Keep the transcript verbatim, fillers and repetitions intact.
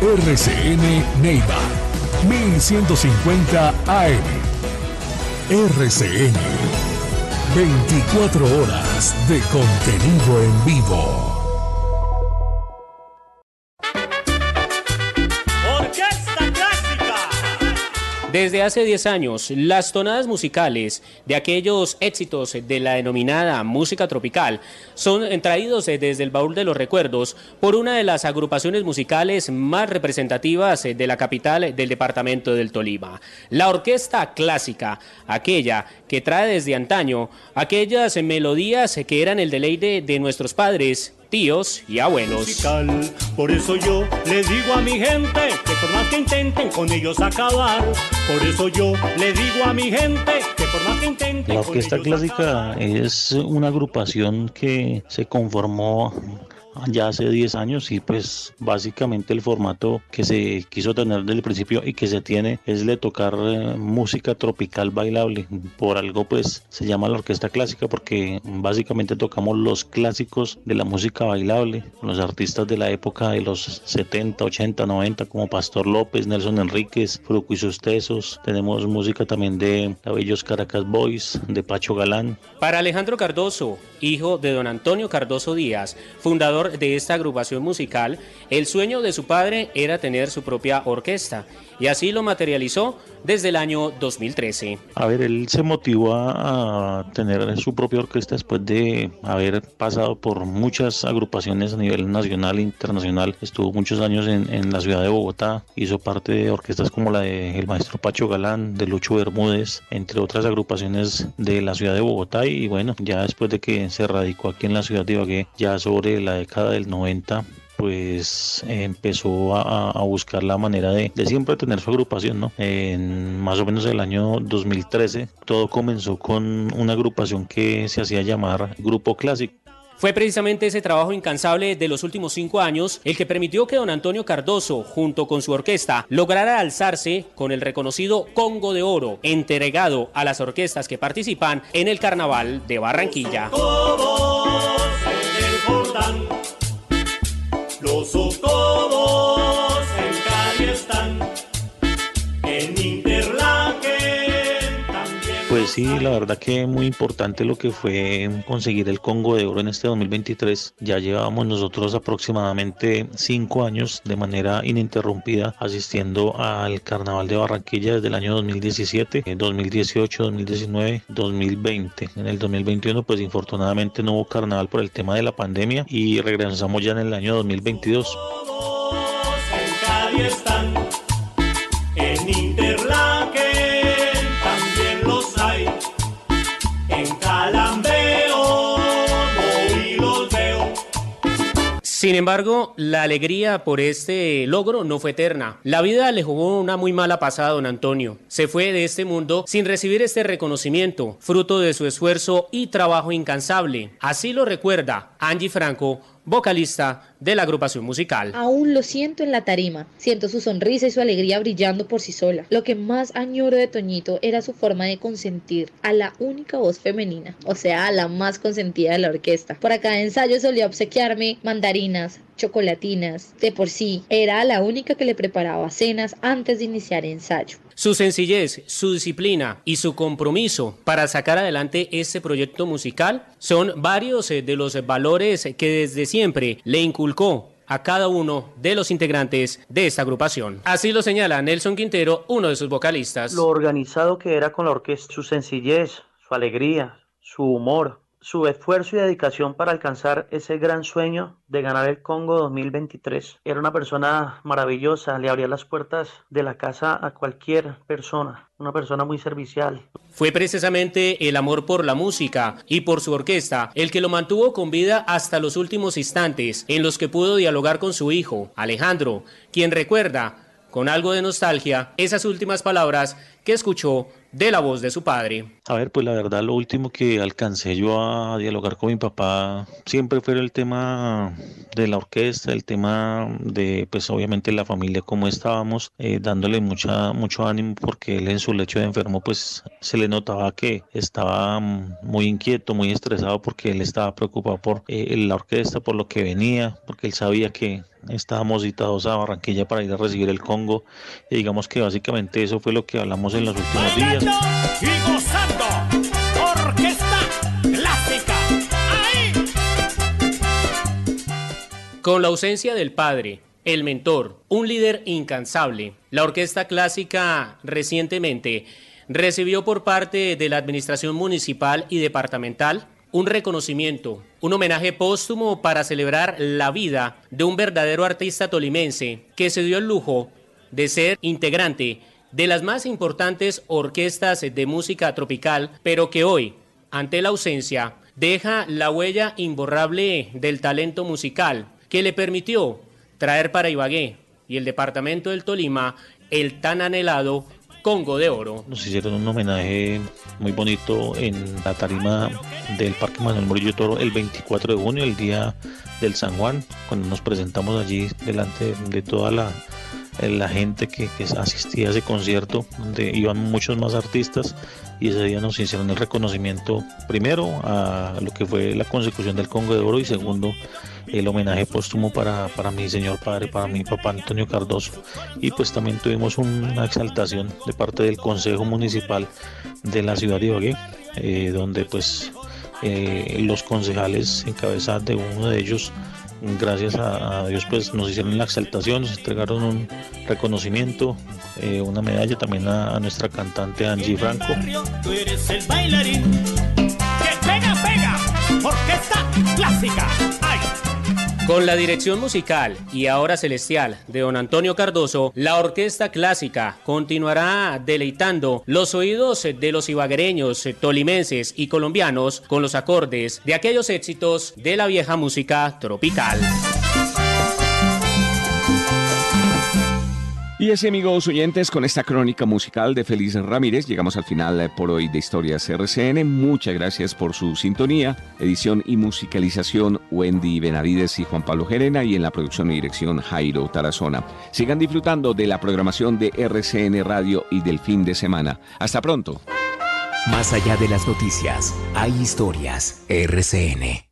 R C N Neiva, mil ciento cincuenta A M. R C N, veinticuatro horas de contenido en vivo. Desde hace diez años, las tonadas musicales de aquellos éxitos de la denominada música tropical son traídos desde el baúl de los recuerdos por una de las agrupaciones musicales más representativas de la capital del departamento del Tolima, la Orquesta Clásica, aquella que trae desde antaño aquellas melodías que eran el deleite de nuestros padres, tíos y abuelos. Musical. Por eso yo le digo a mi gente que por más que intenten con ellos acabar, por eso yo le digo a mi gente que por más que intenten. La Orquesta Clásica es una agrupación que se conformó ya hace diez años y pues básicamente el formato que se quiso tener desde el principio y que se tiene es de tocar eh, música tropical bailable. Por algo pues se llama la Orquesta Clásica porque básicamente tocamos los clásicos de la música bailable, los artistas de la época de los setenta, ochenta, noventa como Pastor López, Nelson Enríquez, Fruco y sus Tesos. Tenemos música también de la Bellos Caracas Boys, de Pacho Galán. Para Alejandro Cardoso, hijo de don Antonio Cardoso Díaz, fundador de esta agrupación musical, el sueño de su padre era tener su propia orquesta y así lo materializó desde el año dos mil trece. A ver, él se motivó a, a tener su propia orquesta después de haber pasado por muchas agrupaciones a nivel nacional e internacional. Estuvo muchos años en, en la ciudad de Bogotá, hizo parte de orquestas como la de el maestro Pacho Galán, de Lucho Bermúdez, entre otras agrupaciones de la ciudad de Bogotá, y bueno, ya después de que se radicó aquí en la ciudad de Ibagué, ya sobre la década del noventa, pues eh, empezó a, a buscar la manera de, de siempre tener su agrupación, ¿no? En más o menos el año dos mil trece, todo comenzó con una agrupación que se hacía llamar Grupo Clásico. Fue precisamente ese trabajo incansable de los últimos cinco años el que permitió que don Antonio Cardoso, junto con su orquesta, lograra alzarse con el reconocido Congo de Oro, entregado a las orquestas que participan en el Carnaval de Barranquilla. Todos en el Jordán, los socobos en Cali están, en Interlaken también. Pues sí, la verdad que muy importante lo que fue conseguir el Congo de Oro en este dos mil veintitrés. Ya llevábamos nosotros aproximadamente cinco años de manera ininterrumpida asistiendo al Carnaval de Barranquilla desde el año dos mil diecisiete, dos mil dieciocho, dos mil diecinueve, dos mil veinte. En el dos mil veintiuno pues infortunadamente no hubo carnaval por el tema de la pandemia y regresamos ya en el año dos mil veintidós. Todos en Cali están, en Interlaken también los hay, en Calambeo voy y los veo. Sin embargo, la alegría por este logro no fue eterna. La vida le jugó una muy mala pasada a don Antonio. Se fue de este mundo sin recibir este reconocimiento, fruto de su esfuerzo y trabajo incansable. Así lo recuerda Angie Franco, vocalista de la agrupación musical. Aún lo siento en la tarima, siento su sonrisa y su alegría brillando por sí sola. Lo que más añoro de Toñito era su forma de consentir a la única voz femenina, o sea, a la más consentida de la orquesta. Por cada ensayo solía obsequiarme mandarinas, chocolatinas. De por sí, era la única que le preparaba cenas antes de iniciar ensayo. Su sencillez, su disciplina y su compromiso para sacar adelante este proyecto musical son varios de los valores que desde siempre le inculcó a cada uno de los integrantes de esta agrupación. Así lo señala Nelson Quintero, uno de sus vocalistas. Lo organizado que era con la orquesta, su sencillez, su alegría, su humor, su esfuerzo y dedicación para alcanzar ese gran sueño de ganar el Congo dos mil veintitrés. Era una persona maravillosa, le abría las puertas de la casa a cualquier persona, una persona muy servicial. Fue precisamente el amor por la música y por su orquesta el que lo mantuvo con vida hasta los últimos instantes en los que pudo dialogar con su hijo, Alejandro, quien recuerda con algo de nostalgia esas últimas palabras que escuchó de la voz de su padre. A ver, pues la verdad lo último que alcancé yo a dialogar con mi papá siempre fue el tema de la orquesta, el tema de pues obviamente la familia, cómo estábamos, eh, dándole mucha, mucho ánimo porque él en su lecho de enfermo pues se le notaba que estaba muy inquieto, muy estresado porque él estaba preocupado por eh, la orquesta, por lo que venía, porque él sabía que estábamos citados a Barranquilla para ir a recibir el Congo, y digamos que básicamente eso fue lo que hablamos en los últimos días. Y gozando, orquesta clásica, ahí. Con la ausencia del padre, el mentor, un líder incansable, la orquesta clásica recientemente recibió por parte de la administración municipal y departamental un reconocimiento, un homenaje póstumo para celebrar la vida de un verdadero artista tolimense que se dio el lujo de ser integrante de las más importantes orquestas de música tropical, pero que hoy, ante la ausencia, deja la huella imborrable del talento musical que le permitió traer para Ibagué y el departamento del Tolima el tan anhelado Congo de Oro. Nos hicieron un homenaje muy bonito en la tarima del Parque Manuel Murillo Toro el veinticuatro de junio, el día del San Juan, cuando nos presentamos allí delante de toda la, la gente que, que asistía a ese concierto, donde iban muchos más artistas, y ese día nos hicieron el reconocimiento, primero a lo que fue la consecución del Congo de Oro, y segundo el homenaje póstumo para, para mi señor padre, para mi papá Antonio Cardoso. Y pues también tuvimos una exaltación de parte del Consejo Municipal de la ciudad de Ibagué, eh, donde pues eh, los concejales en cabeza de uno de ellos, gracias a, a Dios, pues nos hicieron la exaltación, nos entregaron un reconocimiento, eh, una medalla también a, a nuestra cantante Angie Franco. Tú eres el bailarín que pega, pega, orquesta clásica, ay. Con la dirección musical y ahora celestial de don Antonio Cardoso, la orquesta clásica continuará deleitando los oídos de los ibaguereños, tolimenses y colombianos con los acordes de aquellos éxitos de la vieja música tropical. Y así, amigos oyentes, con esta crónica musical de Félix Ramírez, llegamos al final por hoy de Historias R C N. Muchas gracias por su sintonía. Edición y musicalización, Wendy Benavides y Juan Pablo Gerena, y en la producción y dirección, Jairo Tarazona. Sigan disfrutando de la programación de R C N Radio y del fin de semana. Hasta pronto. Más allá de las noticias, hay historias. R C N.